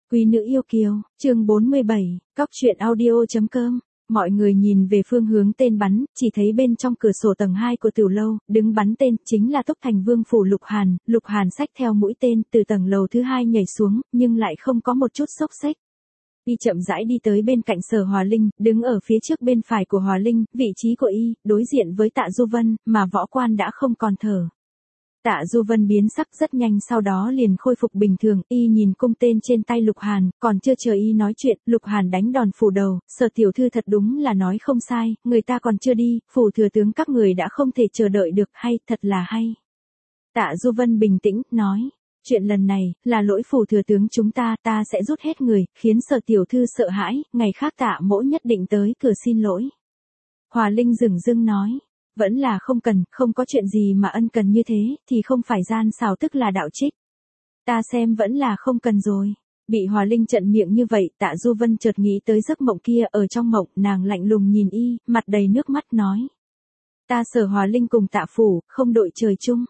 Quý nữ yêu kiều, chương 47, cóc truyện audio.com. Mọi người nhìn về phương hướng tên bắn, chỉ thấy bên trong cửa sổ tầng 2 của tiểu lâu, đứng bắn tên, chính là Túc Thành Vương phủ Lục Hàn xách theo mũi tên, từ tầng lầu thứ 2 nhảy xuống, nhưng lại không có một chút xốc xếch. Y chậm rãi đi tới bên cạnh Sở Hòa Linh, đứng ở phía trước bên phải của Hòa Linh, vị trí của Y, đối diện với Tạ Du Vân, mà võ quan đã không còn thở. Tạ Du Vân biến sắc rất nhanh, sau đó liền khôi phục bình thường. Y nhìn cung tên trên tay Lục Hàn, còn chưa chờ Y nói chuyện, Lục Hàn đánh đòn phủ đầu. Sở tiểu thư thật đúng là nói không sai, người ta còn chưa đi, phủ thừa tướng các người đã không thể chờ đợi được, hay, thật là hay. Tạ Du Vân bình tĩnh, nói, chuyện lần này, là lỗi phủ thừa tướng chúng ta sẽ rút hết người, khiến Sở tiểu thư sợ hãi, ngày khác Tạ mỗ nhất định tới cửa xin lỗi. Hòa Linh dửng dưng nói, vẫn là không cần, không có chuyện gì mà ân cần như thế, thì không phải gian xảo tức là đạo trích. Ta xem vẫn là không cần rồi. Bị Hòa Linh trận miệng như vậy, Tạ Du Vân chợt nghĩ tới giấc mộng kia, ở trong mộng, nàng lạnh lùng nhìn Y, mặt đầy nước mắt nói. Ta Sở Hòa Linh cùng Tạ phủ, không đội trời chung.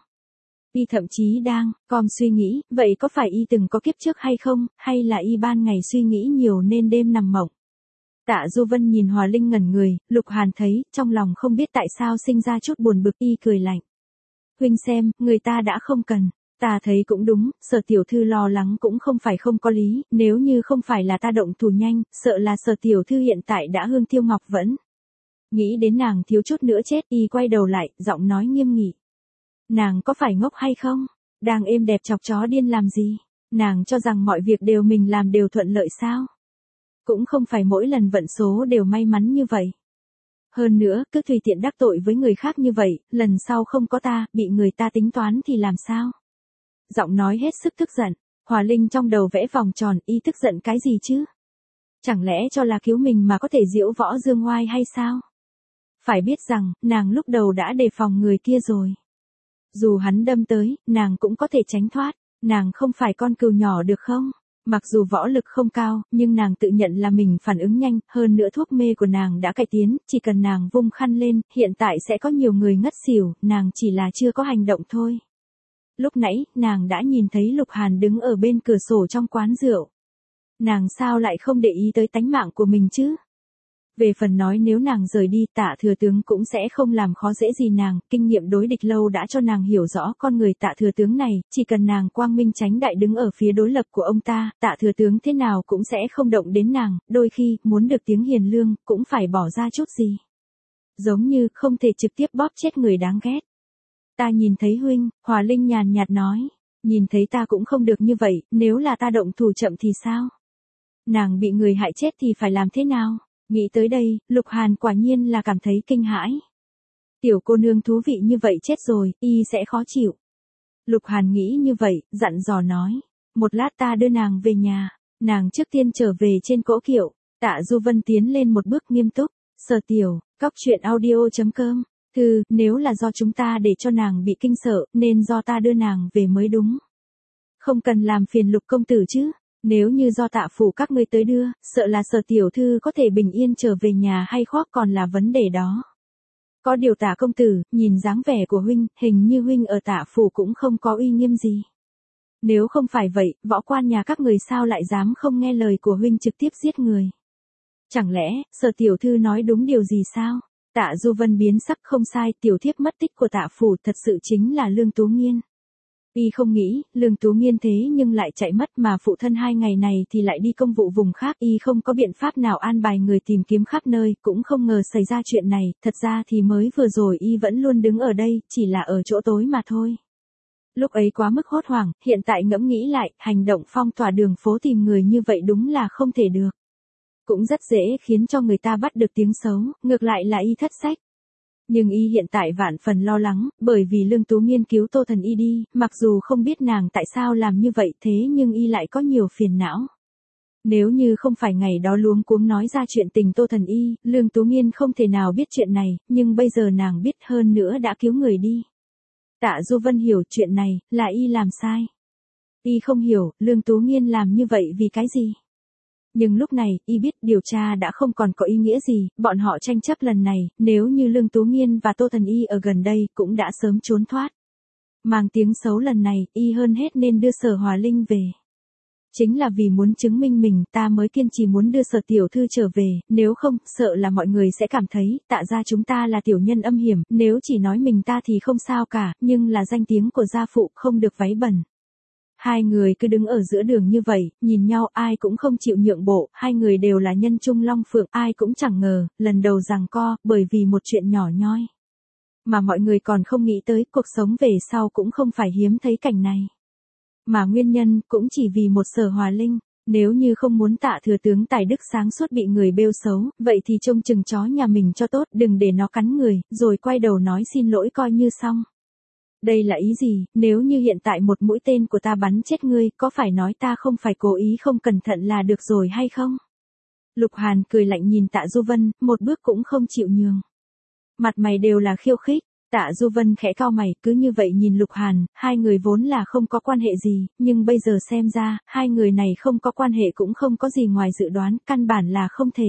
Y thậm chí đang, suy nghĩ, vậy có phải Y từng có kiếp trước hay không, hay là Y ban ngày suy nghĩ nhiều nên đêm nằm mộng. Tạ Du Vân nhìn Hòa Linh ngẩn người, Lục Hàn thấy, trong lòng không biết tại sao sinh ra chút buồn bực. Y cười lạnh. Huynh xem, người ta đã không cần. Ta thấy cũng đúng, Sở tiểu thư lo lắng cũng không phải không có lý, nếu như không phải là ta động thủ nhanh, sợ là Sở tiểu thư hiện tại đã hương tiêu ngọc vẫn. Nghĩ đến nàng thiếu chút nữa chết, Y quay đầu lại, giọng nói nghiêm nghị. Nàng có phải ngốc hay không? Đang êm đẹp chọc chó điên làm gì? Nàng cho rằng mọi việc đều mình làm đều thuận lợi sao? Cũng không phải mỗi lần vận số đều may mắn như vậy. Hơn nữa, cứ tùy tiện đắc tội với người khác như vậy, lần sau không có ta, bị người ta tính toán thì làm sao? Giọng nói hết sức tức giận, Hòa Linh trong đầu vẽ vòng tròn. Y tức giận cái gì chứ? Chẳng lẽ cho là cứu mình mà có thể diễu võ dương oai hay sao? Phải biết rằng, nàng lúc đầu đã đề phòng người kia rồi. Dù hắn đâm tới, nàng cũng có thể tránh thoát, nàng không phải con cừu nhỏ được không? Mặc dù võ lực không cao, nhưng nàng tự nhận là mình phản ứng nhanh, hơn nữa thuốc mê của nàng đã cải tiến, chỉ cần nàng vung khăn lên, hiện tại sẽ có nhiều người ngất xỉu, nàng chỉ là chưa có hành động thôi. Lúc nãy, nàng đã nhìn thấy Lục Hàn đứng ở bên cửa sổ trong quán rượu. Nàng sao lại không để ý tới tánh mạng của mình chứ? Về phần nói nếu nàng rời đi, Tạ thừa tướng cũng sẽ không làm khó dễ gì nàng, kinh nghiệm đối địch lâu đã cho nàng hiểu rõ con người Tạ thừa tướng này, chỉ cần nàng quang minh chánh đại đứng ở phía đối lập của ông ta, Tạ thừa tướng thế nào cũng sẽ không động đến nàng, đôi khi, muốn được tiếng hiền lương, cũng phải bỏ ra chút gì. Giống như, không thể trực tiếp bóp chết người đáng ghét. Ta nhìn thấy huynh, Hòa Linh nhàn nhạt nói, nhìn thấy ta cũng không được như vậy, nếu là ta động thủ chậm thì sao? Nàng bị người hại chết thì phải làm thế nào? Nghĩ tới đây, Lục Hàn quả nhiên là cảm thấy kinh hãi. Tiểu cô nương thú vị như vậy chết rồi, Y sẽ khó chịu. Lục Hàn nghĩ như vậy, dặn dò nói. Một lát ta đưa nàng về nhà, nàng trước tiên trở về trên cỗ kiệu. Tạ Du Vân tiến lên một bước nghiêm túc. Sở tiểu, cóc truyện audio.com. Nếu là do chúng ta để cho nàng bị kinh sợ, nên do ta đưa nàng về mới đúng. Không cần làm phiền Lục công tử chứ. Nếu như do Tạ phủ các ngươi tới đưa, sợ là Sở tiểu thư có thể bình yên trở về nhà hay khoác còn là vấn đề đó. Có điều Tạ công tử, nhìn dáng vẻ của huynh, hình như huynh ở Tạ phủ cũng không có uy nghiêm gì. Nếu không phải vậy, võ quan nhà các người sao lại dám không nghe lời của huynh trực tiếp giết người? Chẳng lẽ, Sở tiểu thư nói đúng điều gì sao? Tạ Du Vân biến sắc. Không sai, tiểu thiếp mất tích của Tạ phủ thật sự chính là Lương Tú Nghiên. Y không nghĩ, Lương Tú Nghiên thế nhưng lại chạy mất, mà phụ thân 2 ngày này thì lại đi công vụ vùng khác. Y không có biện pháp nào an bài người tìm kiếm khắp nơi, cũng không ngờ xảy ra chuyện này. Thật ra thì mới vừa rồi Y vẫn luôn đứng ở đây, chỉ là ở chỗ tối mà thôi. Lúc ấy quá mức hốt hoảng, hiện tại ngẫm nghĩ lại, hành động phong tỏa đường phố tìm người như vậy đúng là không thể được. Cũng rất dễ khiến cho người ta bắt được tiếng xấu, ngược lại là Y thất sách. Nhưng Y hiện tại vạn phần lo lắng, bởi vì Lương Tú Nghiên cứu Tô Thần Y đi, mặc dù không biết nàng tại sao làm như vậy, thế nhưng Y lại có nhiều phiền não. Nếu như không phải ngày đó luống cuống nói ra chuyện tình Tô Thần Y, Lương Tú Nghiên không thể nào biết chuyện này, nhưng bây giờ nàng biết, hơn nữa đã cứu người đi. Tạ Du Vân hiểu chuyện này, là Y làm sai. Y không hiểu, Lương Tú Nghiên làm như vậy vì cái gì? Nhưng lúc này, Y biết điều tra đã không còn có ý nghĩa gì, bọn họ tranh chấp lần này, nếu như Lương Tú Nghiên và Tô Thần Y ở gần đây, cũng đã sớm trốn thoát. Mang tiếng xấu lần này, Y hơn hết nên đưa Sở Hòa Linh về. Chính là vì muốn chứng minh mình ta mới kiên trì muốn đưa Sở tiểu thư trở về, nếu không, sợ là mọi người sẽ cảm thấy, Tạ gia chúng ta là tiểu nhân âm hiểm, nếu chỉ nói mình ta thì không sao cả, nhưng là danh tiếng của gia phụ không được váy bẩn. Hai người cứ đứng ở giữa đường như vậy, nhìn nhau ai cũng không chịu nhượng bộ, hai người đều là nhân trung long phượng, ai cũng chẳng ngờ, lần đầu giằng co, bởi vì một chuyện nhỏ nhoi. Mà mọi người còn không nghĩ tới cuộc sống về sau cũng không phải hiếm thấy cảnh này. Mà nguyên nhân cũng chỉ vì một Sở Hòa Linh, nếu như không muốn Tạ thừa tướng tài đức sáng suốt bị người bêu xấu, vậy thì trông chừng chó nhà mình cho tốt, đừng để nó cắn người, rồi quay đầu nói xin lỗi coi như xong. Đây là ý gì, nếu như hiện tại một mũi tên của ta bắn chết ngươi, có phải nói ta không phải cố ý không cẩn thận là được rồi hay không? Lục Hàn cười lạnh nhìn Tạ Du Vân, một bước cũng không chịu nhường. Mặt mày đều là khiêu khích, Tạ Du Vân khẽ cau mày, cứ như vậy nhìn Lục Hàn, hai người vốn là không có quan hệ gì, nhưng bây giờ xem ra, hai người này không có quan hệ cũng không có gì ngoài dự đoán, căn bản là không thể.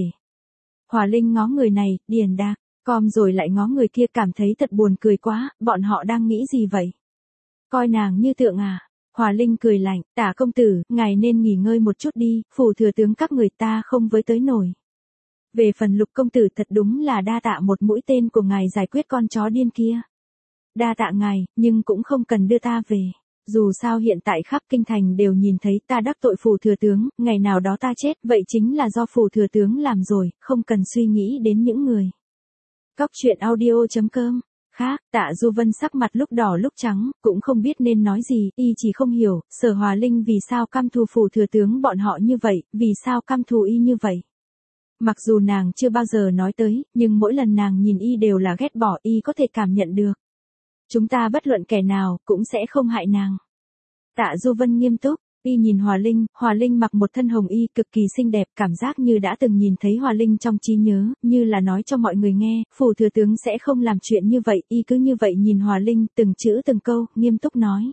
Hòa Linh ngó người này, điền đạc, com rồi lại ngó người kia cảm thấy thật buồn cười quá, bọn họ đang nghĩ gì vậy? Coi nàng như tượng à? Hòa Linh cười lạnh, Tạ công tử, ngài nên nghỉ ngơi một chút đi, phủ thừa tướng các người ta không với tới nổi. Về phần Lục công tử thật đúng là đa tạ một mũi tên của ngài giải quyết con chó điên kia. Đa tạ ngài, nhưng cũng không cần đưa ta về. Dù sao hiện tại khắp kinh thành đều nhìn thấy ta đắc tội phủ thừa tướng, ngày nào đó ta chết, vậy chính là do phủ thừa tướng làm rồi, không cần suy nghĩ đến những người. Cóc truyện audio.com. Khác, Tạ Du Vân sắc mặt lúc đỏ lúc trắng, cũng không biết nên nói gì, y chỉ không hiểu, Sở Hòa Linh vì sao căm thù phủ thừa tướng bọn họ như vậy, vì sao căm thù y như vậy. Mặc dù nàng chưa bao giờ nói tới, nhưng mỗi lần nàng nhìn y đều là ghét bỏ, y có thể cảm nhận được. Chúng ta bất luận kẻ nào, cũng sẽ không hại nàng. Tạ Du Vân nghiêm túc, y nhìn Hòa Linh mặc một thân hồng y cực kỳ xinh đẹp, cảm giác như đã từng nhìn thấy Hòa Linh trong trí nhớ, như là nói cho mọi người nghe, phủ thừa tướng sẽ không làm chuyện như vậy, y cứ như vậy nhìn Hòa Linh, từng chữ từng câu, nghiêm túc nói.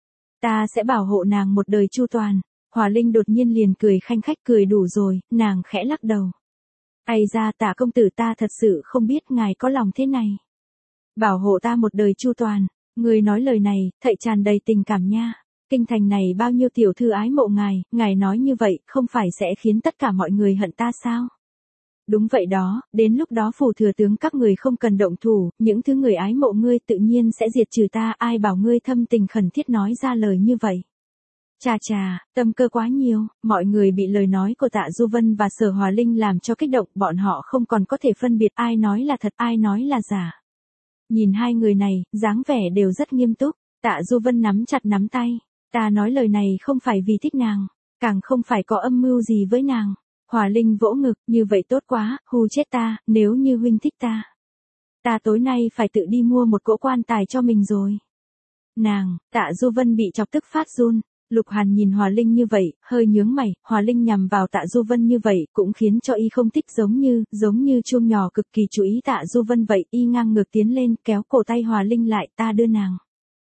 Ta sẽ bảo hộ nàng một đời chu toàn. Hòa Linh đột nhiên liền cười khanh khách, cười đủ rồi, nàng khẽ lắc đầu. Ây ra, Tạ công tử, ta thật sự không biết ngài có lòng thế này. Bảo hộ ta một đời chu toàn, người nói lời này, thảy tràn đầy tình cảm nha. Kinh thành này bao nhiêu tiểu thư ái mộ ngài nói như vậy, không phải sẽ khiến tất cả mọi người hận ta sao? Đúng vậy đó, đến lúc đó phủ thừa tướng các người không cần động thủ, những thứ người ái mộ ngươi tự nhiên sẽ diệt trừ ta, ai bảo ngươi thâm tình khẩn thiết nói ra lời như vậy. Chà chà, tâm cơ quá nhiều, mọi người bị lời nói của Tạ Du Vân và Sở Hòa Linh làm cho kích động, bọn họ không còn có thể phân biệt ai nói là thật, ai nói là giả. Nhìn hai người này, dáng vẻ đều rất nghiêm túc, Tạ Du Vân nắm chặt nắm tay, ta nói lời này không phải vì thích nàng, càng không phải có âm mưu gì với nàng. Hòa Linh vỗ ngực, như vậy tốt quá, hù chết ta, nếu như huynh thích ta. Ta tối nay phải tự đi mua một cỗ quan tài cho mình rồi. Nàng, Tạ Du Vân bị chọc tức phát run. Lục Hàn nhìn Hòa Linh như vậy, hơi nhướng mày, Hòa Linh nhằm vào Tạ Du Vân như vậy, cũng khiến cho y không thích, giống như chuông nhỏ cực kỳ chú ý Tạ Du Vân vậy, y ngang ngược tiến lên, kéo cổ tay Hòa Linh lại, ta đưa nàng.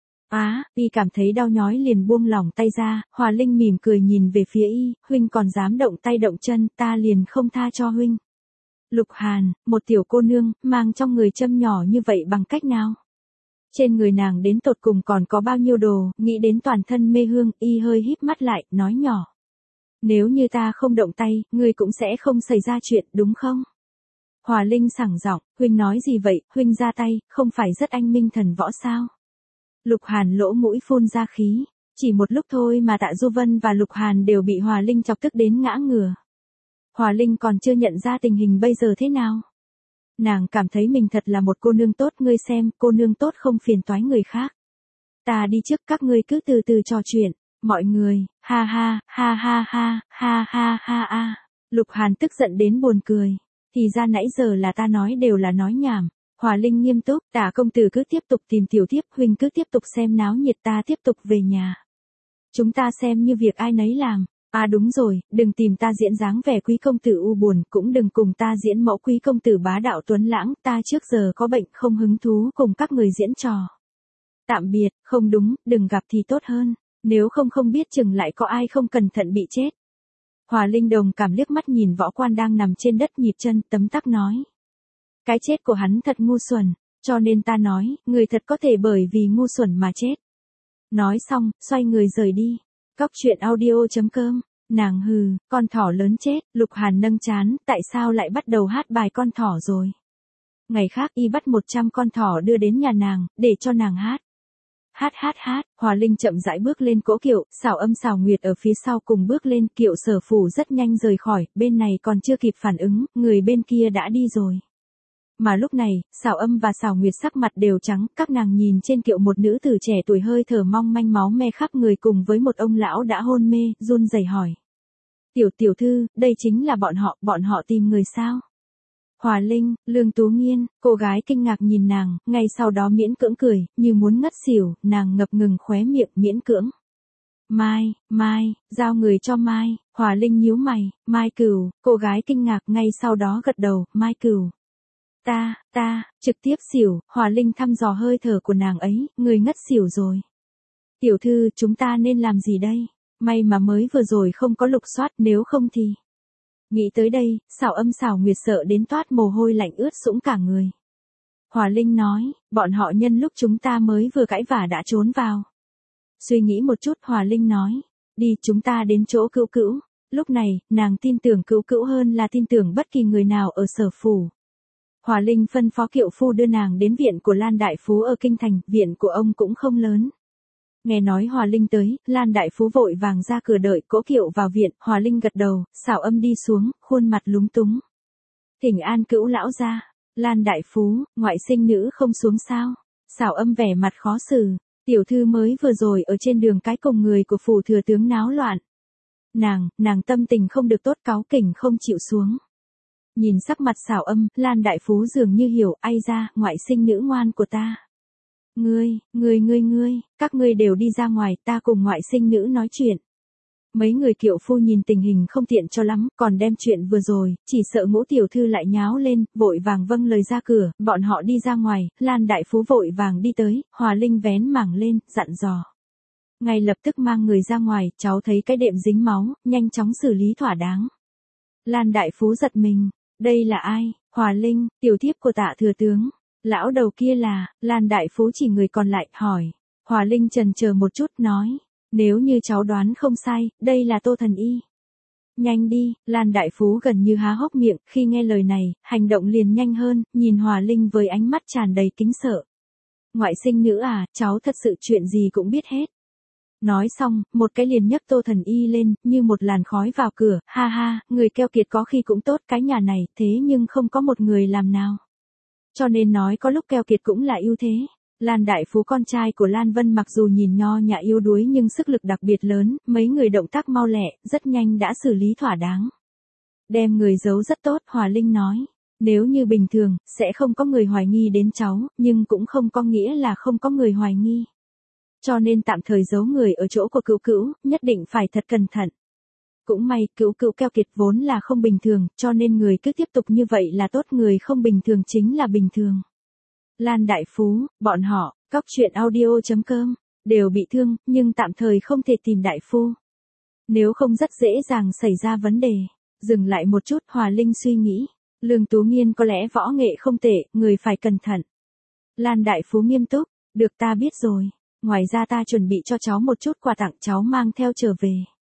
Y cảm thấy đau nhói liền buông lỏng tay ra, Hòa Linh mỉm cười nhìn về phía y, huynh còn dám động tay động chân, ta liền không tha cho huynh. Lục Hàn, một tiểu cô nương, mang trong người châm nhỏ như vậy bằng cách nào? Trên người nàng đến tột cùng còn có bao nhiêu đồ, nghĩ đến toàn thân mê hương, y hơi híp mắt lại, nói nhỏ. Nếu như ta không động tay, ngươi cũng sẽ không xảy ra chuyện, đúng không? Hòa Linh sảng giọng, huynh nói gì vậy, huynh ra tay, không phải rất anh minh thần võ sao? Lục Hàn lỗ mũi phun ra khí, chỉ một lúc thôi mà Tạ Du Vân và Lục Hàn đều bị Hòa Linh chọc tức đến ngã ngửa. Hòa Linh còn chưa nhận ra tình hình bây giờ thế nào. Nàng cảm thấy mình thật là một cô nương tốt, ngươi xem, cô nương tốt không phiền toái người khác. Ta đi trước, các ngươi cứ từ từ trò chuyện, mọi người, ha ha, ha ha ha, ha ha ha ha. Lục Hàn tức giận đến buồn cười, thì ra nãy giờ là ta nói đều là nói nhảm. Hòa Linh nghiêm túc, Tạ công tử cứ tiếp tục tìm tiểu thiếp, huynh cứ tiếp tục xem náo nhiệt, ta tiếp tục về nhà. Chúng ta xem như việc ai nấy làm. Đúng rồi, đừng tìm ta diễn dáng vẻ quý công tử u buồn, cũng đừng cùng ta diễn mẫu quý công tử bá đạo tuấn lãng, ta trước giờ có bệnh không hứng thú cùng các người diễn trò. Tạm biệt, không đúng, đừng gặp thì tốt hơn, nếu không biết chừng lại có ai không cẩn thận bị chết. Hòa Linh đồng cảm liếc mắt nhìn võ quan đang nằm trên đất nhịp chân, tấm tắc nói. Cái chết của hắn thật ngu xuẩn, cho nên ta nói, người thật có thể bởi vì ngu xuẩn mà chết. Nói xong, xoay người rời đi. Cóc truyện audio.com Nàng hừ, con thỏ lớn chết, Lục Hàn nâng trán, tại sao lại bắt đầu hát bài con thỏ rồi? Ngày khác y bắt 100 con thỏ đưa đến nhà nàng, để cho nàng hát. Hát, Hòa Linh chậm rãi bước lên cỗ kiệu, Sảo Âm Sảo Nguyệt ở phía sau cùng bước lên, kiệu Sở Phủ rất nhanh rời khỏi, bên này còn chưa kịp phản ứng, người bên kia đã đi rồi. Mà lúc này, Sảo Âm và Sảo Nguyệt sắc mặt đều trắng, các nàng nhìn trên kiệu một nữ tử trẻ tuổi hơi thở mong manh máu me khắp người cùng với một ông lão đã hôn mê, run rẩy hỏi. Tiểu thư, đây chính là bọn họ tìm người sao? Hòa Linh, Lương Tú Nghiên, cô gái kinh ngạc nhìn nàng, ngay sau đó miễn cưỡng cười, như muốn ngất xỉu, nàng ngập ngừng khóe miệng miễn cưỡng. Mai, giao người cho Mai, Hòa Linh nhíu mày, Mai Cửu, cô gái kinh ngạc ngay sau đó gật đầu, Mai Cửu. Ta, trực tiếp xỉu, Hòa Linh thăm dò hơi thở của nàng ấy, người ngất xỉu rồi. Tiểu thư, chúng ta nên làm gì đây? May mà mới vừa rồi không có lục soát, nếu không thì... Nghĩ tới đây, Sảo Âm Sảo Nguyệt sợ đến toát mồ hôi lạnh ướt sũng cả người. Hòa Linh nói, bọn họ nhân lúc chúng ta mới vừa cãi vả đã trốn vào. Suy nghĩ một chút, Hòa Linh nói, đi chúng ta đến chỗ Cữu Cữu. Lúc này, nàng tin tưởng Cữu Cữu hơn là tin tưởng bất kỳ người nào ở Sở Phủ. Hòa Linh phân phó kiệu phu đưa nàng đến viện của Lan Đại Phú ở Kinh Thành, viện của ông cũng không lớn. Nghe nói Hòa Linh tới, Lan Đại Phú vội vàng ra cửa đợi cỗ kiệu vào viện, Hòa Linh gật đầu, Sảo Âm đi xuống, khuôn mặt lúng túng. Thỉnh an Cữu lão gia. Lan Đại Phú, ngoại sinh nữ không xuống sao? Sảo Âm vẻ mặt khó xử, tiểu thư mới vừa rồi ở trên đường cái cùng người của phủ thừa tướng náo loạn. Nàng tâm tình không được tốt, cáu kỉnh không chịu xuống. Nhìn sắc mặt Sảo Âm, Lan Đại Phú dường như hiểu, ai ra, ngoại sinh nữ ngoan của ta. Ngươi, các ngươi đều đi ra ngoài, ta cùng ngoại sinh nữ nói chuyện. Mấy người kiệu phu nhìn tình hình không tiện cho lắm, còn đem chuyện vừa rồi, chỉ sợ Ngũ tiểu thư lại nháo lên, vội vàng vâng lời ra cửa, bọn họ đi ra ngoài, Lan Đại Phú vội vàng đi tới, Hòa Linh vén mảng lên, dặn dò. Ngay lập tức mang người ra ngoài, cháu thấy cái đệm dính máu, nhanh chóng xử lý thỏa đáng. Lan Đại Phú giật mình, đây là ai? Hòa Linh, tiểu thiếp của Tạ thừa tướng. Lão đầu kia là, Lan Đại Phú chỉ người còn lại, hỏi. Hòa Linh chần chờ một chút, nói. Nếu như cháu đoán không sai, đây là Tô Thần Y. Nhanh đi, Lan Đại Phú gần như há hốc miệng, khi nghe lời này, hành động liền nhanh hơn, nhìn Hòa Linh với ánh mắt tràn đầy kính sợ. Ngoại sinh nữ à, cháu thật sự chuyện gì cũng biết hết. Nói xong, một cái liền nhấc Tô Thần Y lên, như một làn khói vào cửa, ha, người keo kiệt có khi cũng tốt, cái nhà này, thế nhưng không có một người làm nào. Cho nên nói có lúc keo kiệt cũng là ưu thế. Lan Đại Phú con trai của Lan Vân mặc dù nhìn nho nhã yếu đuối nhưng sức lực đặc biệt lớn, mấy người động tác mau lẹ, rất nhanh đã xử lý thỏa đáng. Đem người giấu rất tốt, Hòa Linh nói. Nếu như bình thường, sẽ không có người hoài nghi đến cháu, nhưng cũng không có nghĩa là không có người hoài nghi. Cho nên tạm thời giấu người ở chỗ của Cữu Cữu, nhất định phải thật cẩn thận. Cũng may, Cữu Cữu keo kiệt vốn là không bình thường, cho nên người cứ tiếp tục như vậy là tốt, người không bình thường chính là bình thường. Lan Đại Phú, bọn họ, Cóc Truyện Audio.com, đều bị thương, nhưng tạm thời không thể tìm Đại Phu. Nếu không rất dễ dàng xảy ra vấn đề. Dừng lại một chút, Hòa Linh suy nghĩ. Lương Tú Nghiên có lẽ võ nghệ không tệ, người phải cẩn thận. Lan Đại Phú nghiêm túc, được ta biết rồi. Ngoài ra ta chuẩn bị cho cháu một chút quà tặng, cháu mang theo trở về.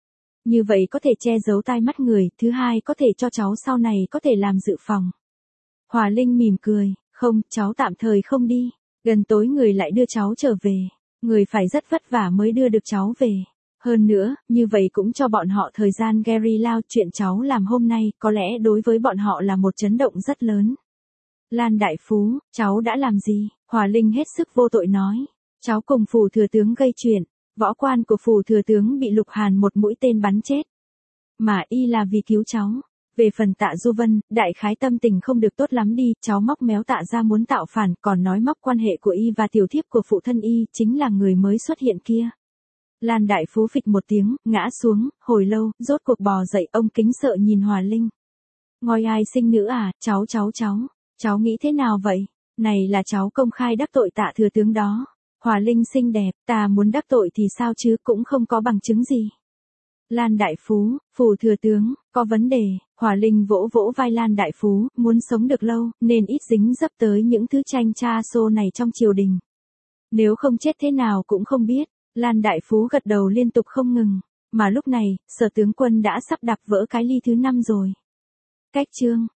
Như vậy có thể che giấu tai mắt người, thứ hai có thể cho cháu sau này có thể làm dự phòng. Hòa Linh mỉm cười, không, cháu tạm thời không đi. Gần tối người lại đưa cháu trở về. Người phải rất vất vả mới đưa được cháu về. Hơn nữa, như vậy cũng cho bọn họ thời gian Gary Lao, chuyện cháu làm hôm nay, có lẽ đối với bọn họ là một chấn động rất lớn. Lan Đại Phú, cháu đã làm gì? Hòa Linh hết sức vô tội nói. Cháu cùng phủ thừa tướng gây chuyện. Võ quan của phủ thừa tướng bị Lục Hàn một mũi tên bắn chết. Mà y là vì cứu cháu. Về phần Tạ Du Vân, đại khái tâm tình không được tốt lắm đi, cháu móc méo Tạ ra muốn tạo phản, còn nói móc quan hệ của y và tiểu thiếp của phụ thân y, chính là người mới xuất hiện kia. Lan Đại Phú phịch một tiếng, ngã xuống, hồi lâu, rốt cuộc bò dậy, ông kính sợ nhìn Hòa Linh. Ngôi ai sinh nữ à, cháu nghĩ thế nào vậy? Này là cháu công khai đắc tội Tạ thừa tướng đó. Hòa Linh xinh đẹp, ta muốn đắc tội thì sao chứ, cũng không có bằng chứng gì. Lan Đại Phú, phủ thừa tướng, có vấn đề. Hòa Linh vỗ vỗ vai Lan Đại Phú, muốn sống được lâu, nên ít dính dấp tới những thứ tranh cha xô này trong triều đình. Nếu không chết thế nào cũng không biết. Lan Đại Phú gật đầu liên tục không ngừng. Mà lúc này, Sở tướng quân đã sắp đạp vỡ cái ly thứ 5 rồi. Cách chương